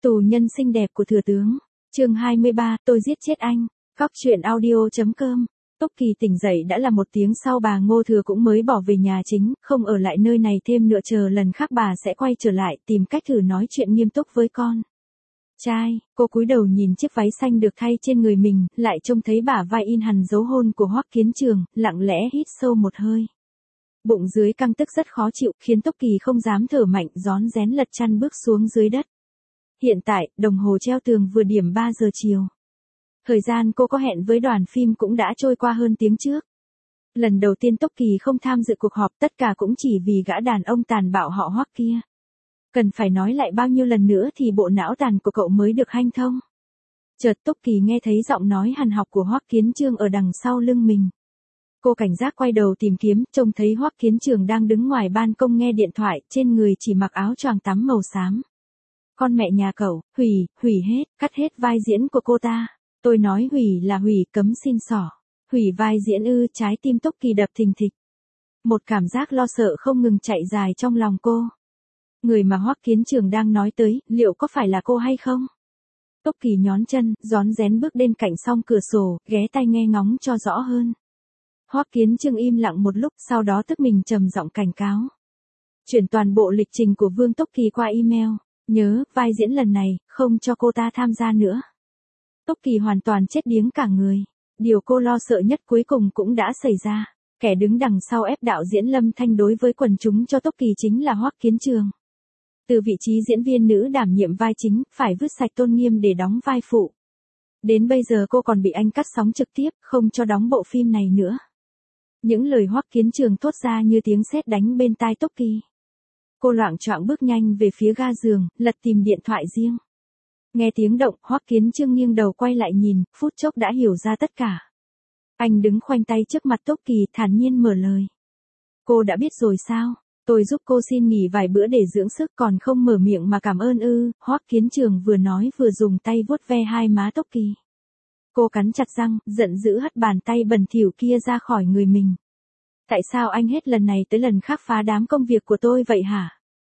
Tù nhân xinh đẹp của thừa tướng. Chương 23, tôi giết chết anh. Góc truyện audio.com. Tốc Kỳ tỉnh dậy đã là một tiếng sau, bà Ngô Thừa cũng mới bỏ về nhà chính, không ở lại nơi này thêm nữa, chờ lần khác bà sẽ quay trở lại tìm cách thử nói chuyện nghiêm túc với con trai. Cô cúi đầu nhìn chiếc váy xanh được thay trên người mình, lại trông thấy bả vai in hằn dấu hôn của Hoắc Kiến Trường, lặng lẽ hít sâu một hơi. Bụng dưới căng tức rất khó chịu, khiến Tốc Kỳ không dám thở mạnh, rón rén lật chăn bước xuống dưới đất. Hiện tại, đồng hồ treo tường vừa điểm 3 giờ chiều. Thời gian cô có hẹn với đoàn phim cũng đã trôi qua hơn tiếng trước. Lần đầu tiên Tốc Kỳ không tham dự cuộc họp, tất cả cũng chỉ vì gã đàn ông tàn bạo họ Hoắc kia. Cần phải nói lại bao nhiêu lần nữa thì bộ não tàn của cậu mới được hanh thông. Chợt Tốc Kỳ nghe thấy giọng nói hằn học của Hoắc Kiến Trường ở đằng sau lưng mình. Cô cảnh giác quay đầu tìm kiếm, trông thấy Hoắc Kiến Trường đang đứng ngoài ban công nghe điện thoại, trên người chỉ mặc áo choàng tắm màu xám. Con mẹ nhà cậu, hủy hết, cắt hết vai diễn của cô ta. Tôi nói hủy là hủy, cấm xin xỏ. Hủy vai diễn ư? Trái tim Tốc Kỳ đập thình thịch. Một cảm giác lo sợ không ngừng chạy dài trong lòng cô. Người mà Hoắc Kiến Trường đang nói tới, liệu có phải là cô hay không? Tốc Kỳ nhón chân, rón rén bước đến cạnh song cửa sổ, ghé tai nghe ngóng cho rõ hơn. Hoắc Kiến Trường im lặng một lúc, sau đó tức mình trầm giọng cảnh cáo. Chuyển toàn bộ lịch trình của Vương Tốc Kỳ qua email. Nhớ, vai diễn lần này, không cho cô ta tham gia nữa. Tốc Kỳ hoàn toàn chết điếng cả người. Điều cô lo sợ nhất cuối cùng cũng đã xảy ra. Kẻ đứng đằng sau ép đạo diễn Lâm Thanh đối với quần chúng cho Tốc Kỳ chính là Hoắc Kiến Trường. Từ vị trí diễn viên nữ đảm nhiệm vai chính, phải vứt sạch tôn nghiêm để đóng vai phụ. Đến bây giờ cô còn bị anh cắt sóng trực tiếp, không cho đóng bộ phim này nữa. Những lời Hoắc Kiến Trường thốt ra như tiếng sét đánh bên tai Tốc Kỳ. Cô loạng choạng bước nhanh về phía ga giường, lật tìm điện thoại riêng. Nghe tiếng động, Hoắc Kiến Trường nghiêng đầu quay lại nhìn, phút chốc đã hiểu ra tất cả. Anh đứng khoanh tay trước mặt Tốc Kỳ, thản nhiên mở lời. Cô đã biết rồi sao? Tôi giúp cô xin nghỉ vài bữa để dưỡng sức, còn không mở miệng mà cảm ơn ư? Hoắc Kiến Trường vừa nói vừa dùng tay vuốt ve hai má Tốc Kỳ. Cô cắn chặt răng, giận dữ hất bàn tay bẩn thỉu kia ra khỏi người mình. Tại sao anh hết lần này tới lần khác phá đám công việc của tôi vậy hả?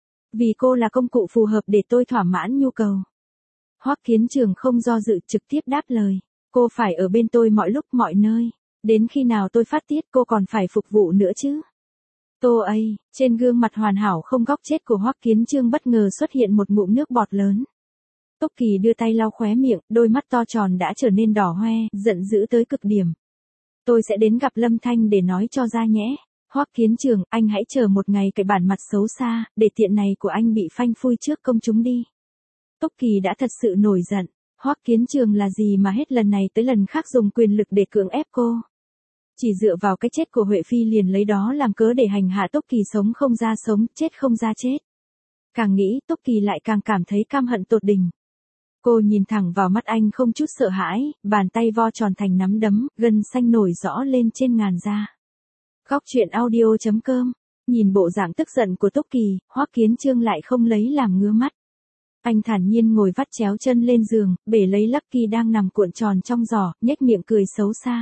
Vì cô là công cụ phù hợp để tôi thỏa mãn nhu cầu. Hoắc Kiến Trường không do dự, trực tiếp đáp lời. Cô phải ở bên tôi mọi lúc mọi nơi. Đến khi nào tôi phát tiết cô còn phải phục vụ nữa chứ? Tô ấy, trên gương mặt hoàn hảo không góc chết của Hoắc Kiến Trường bất ngờ xuất hiện một ngụm nước bọt lớn. Tốc Kỳ đưa tay lau khóe miệng, đôi mắt to tròn đã trở nên đỏ hoe, giận dữ tới cực điểm. Tôi sẽ đến gặp Lâm Thanh để nói cho ra nhé. Hoắc Kiến Trường, anh hãy chờ một ngày cái bản mặt xấu xa, để tiện này của anh bị phanh phui trước công chúng đi. Tốc Kỳ đã thật sự nổi giận. Hoắc Kiến Trường là gì mà hết lần này tới lần khác dùng quyền lực để cưỡng ép cô. Chỉ dựa vào cái chết của Huệ Phi liền lấy đó làm cớ để hành hạ Tốc Kỳ, sống không ra sống, chết không ra chết. Càng nghĩ, Tốc Kỳ lại càng cảm thấy căm hận tột đỉnh. Cô nhìn thẳng vào mắt anh không chút sợ hãi, bàn tay vo tròn thành nắm đấm, gân xanh nổi rõ lên trên ngàn da. Góc truyện audio.com. Nhìn bộ dạng tức giận của Tốc Kỳ, Hoắc Kiến Trường lại không lấy làm ngứa mắt. Anh thản nhiên ngồi vắt chéo chân lên giường, bể lấy Lucky đang nằm cuộn tròn trong giỏ, nhếch miệng cười xấu xa.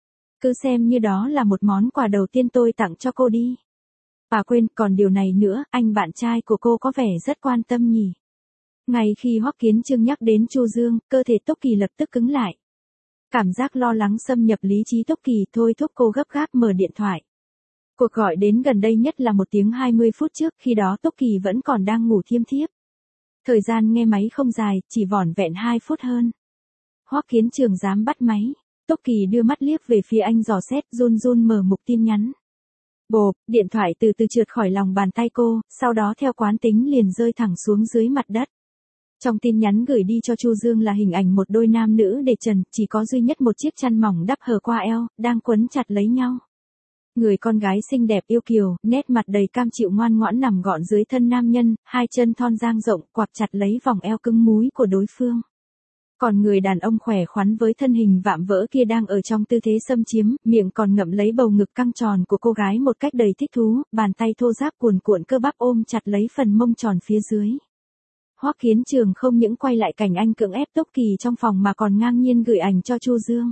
Cứ xem như đó là một món quà đầu tiên tôi tặng cho cô đi. À quên, còn điều này nữa, anh bạn trai của cô có vẻ rất quan tâm nhỉ. Ngay khi Hoắc Kiến Trường nhắc đến Chu Dương, cơ thể Tốc Kỳ lập tức cứng lại. Cảm giác lo lắng xâm nhập lý trí Tốc Kỳ, thôi thúc cô gấp gáp mở điện thoại. Cuộc gọi đến gần đây nhất là 1 tiếng 20 phút trước, khi đó Tốc Kỳ vẫn còn đang ngủ thiêm thiếp. Thời gian nghe máy không dài, chỉ vỏn vẹn 2 phút hơn. Hoắc Kiến Trường dám bắt máy. Tốc Kỳ đưa mắt liếc về phía anh dò xét, run run mở mục tin nhắn. Bộp, điện thoại từ từ trượt khỏi lòng bàn tay cô, sau đó theo quán tính liền rơi thẳng xuống dưới mặt đất. Trong tin nhắn gửi đi cho Chu Dương là hình ảnh một đôi nam nữ để trần, chỉ có duy nhất một chiếc chăn mỏng đắp hở qua eo, đang quấn chặt lấy nhau. Người con gái xinh đẹp yêu kiều, nét mặt đầy cam chịu ngoan ngoãn nằm gọn dưới thân nam nhân, hai chân thon dang rộng, quặp chặt lấy vòng eo cứng múi của đối phương. Còn người đàn ông khỏe khoắn với thân hình vạm vỡ kia đang ở trong tư thế xâm chiếm, miệng còn ngậm lấy bầu ngực căng tròn của cô gái một cách đầy thích thú, bàn tay thô ráp cuồn cuộn cơ bắp ôm chặt lấy phần mông tròn phía dưới. Hoắc Kiến Trường không những quay lại cảnh anh cưỡng ép Tốc Kỳ trong phòng mà còn ngang nhiên gửi ảnh cho Chu Dương.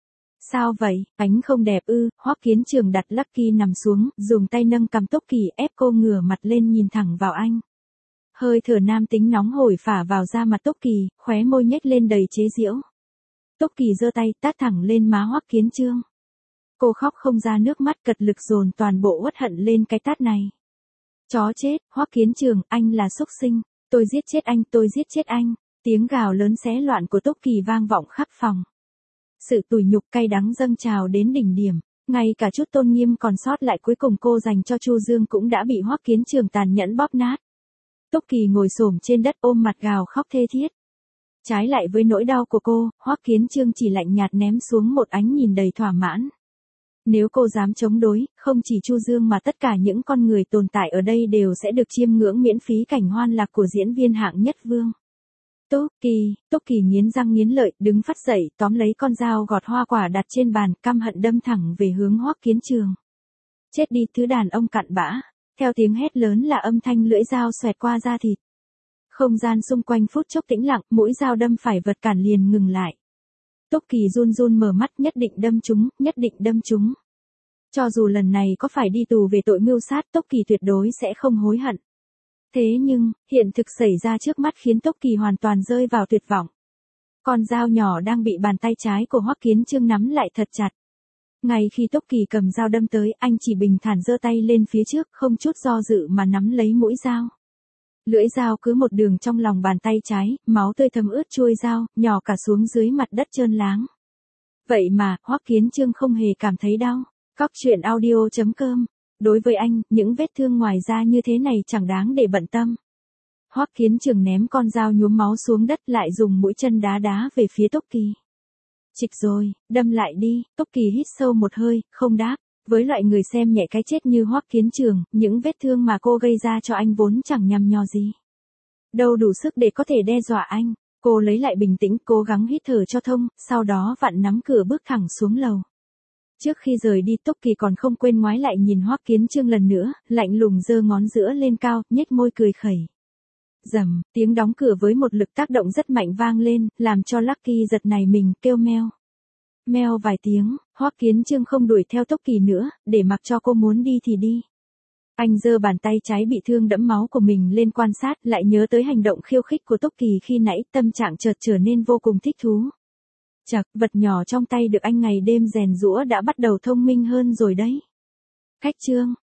Sao vậy, ánh không đẹp ư? Hoắc Kiến Trường đặt Lucky nằm xuống, dùng tay nâng cằm Tốc Kỳ ép cô ngửa mặt lên nhìn thẳng vào anh. Hơi thở nam tính nóng hổi phả vào da mặt Tốc Kỳ, khóe môi nhếch lên đầy chế giễu. Tốc Kỳ giơ tay tát thẳng lên má Hoắc Kiến Trương. Cô khóc không ra nước mắt, cật lực dồn toàn bộ uất hận lên cái tát này. Chó chết, Hoắc Kiến Trường, anh là xúc sinh, tôi giết chết anh, tôi giết chết anh. Tiếng gào lớn xé loạn của Tốc Kỳ vang vọng khắp phòng. Sự tủi nhục cay đắng dâng trào đến đỉnh điểm, ngay cả chút tôn nghiêm còn sót lại cuối cùng cô dành cho Chu Dương cũng đã bị Hoắc Kiến Trường tàn nhẫn bóp nát. Tốc Kỳ ngồi xổm trên đất ôm mặt gào khóc thê thiết. Trái lại với nỗi đau của cô, Hoắc Kiến Trương chỉ lạnh nhạt ném xuống một ánh nhìn đầy thỏa mãn. Nếu cô dám chống đối, không chỉ Chu Dương mà tất cả những con người tồn tại ở đây đều sẽ được chiêm ngưỡng miễn phí cảnh hoan lạc của diễn viên hạng nhất Vương. Tốc Kỳ nghiến răng nghiến lợi, đứng phắt dậy, tóm lấy con dao gọt hoa quả đặt trên bàn, căm hận đâm thẳng về hướng Hoắc Kiến Trường. Chết đi thứ đàn ông cặn bã. Theo tiếng hét lớn là âm thanh lưỡi dao xoẹt qua da thịt. Không gian xung quanh phút chốc tĩnh lặng, mũi dao đâm phải vật cản liền ngừng lại. Tốc Kỳ run run mở mắt, nhất định đâm trúng, nhất định đâm trúng. Cho dù lần này có phải đi tù về tội mưu sát, Tốc Kỳ tuyệt đối sẽ không hối hận. Thế nhưng, hiện thực xảy ra trước mắt khiến Tốc Kỳ hoàn toàn rơi vào tuyệt vọng. Con dao nhỏ đang bị bàn tay trái của Hoắc Kiến Trương nắm lại thật chặt. Ngay khi Tốc Kỳ cầm dao đâm tới, anh chỉ bình thản giơ tay lên phía trước, không chút do dự mà nắm lấy mũi dao. Lưỡi dao cứ một đường trong lòng bàn tay trái, máu tươi thấm ướt chuôi dao, nhỏ cả xuống dưới mặt đất trơn láng. Vậy mà, Hoắc Kiến Trương không hề cảm thấy đau. Cóc truyện audio.com. Đối với anh, những vết thương ngoài da như thế này chẳng đáng để bận tâm. Hoắc Kiến Trường ném con dao nhuốm máu xuống đất, lại dùng mũi chân đá đá về phía Tốc Kỳ. Chịch rồi, đâm lại đi. Tốc Kỳ hít sâu một hơi, không đáp. Với loại người xem nhẹ cái chết như Hoắc Kiến Trường, những vết thương mà cô gây ra cho anh vốn chẳng nhằm nhò gì. Đâu đủ sức để có thể đe dọa anh. Cô lấy lại bình tĩnh, cố gắng hít thở cho thông, sau đó vặn nắm cửa bước thẳng xuống lầu. Trước khi rời đi, Tốc Kỳ còn không quên ngoái lại nhìn Hoắc Kiến Trương lần nữa, lạnh lùng giơ ngón giữa lên cao, nhếch môi cười khẩy. Rầm, tiếng đóng cửa với một lực tác động rất mạnh vang lên, làm cho Lucky giật nảy mình, kêu meo. Meo vài tiếng, Hoắc Kiến Trương không đuổi theo Tốc Kỳ nữa, để mặc cho cô muốn đi thì đi. Anh giơ bàn tay trái bị thương đẫm máu của mình lên quan sát, lại nhớ tới hành động khiêu khích của Tốc Kỳ khi nãy, tâm trạng chợt trở nên vô cùng thích thú. Chậc, vật nhỏ trong tay được anh ngày đêm rèn giũa đã bắt đầu thông minh hơn rồi đấy. Cách chương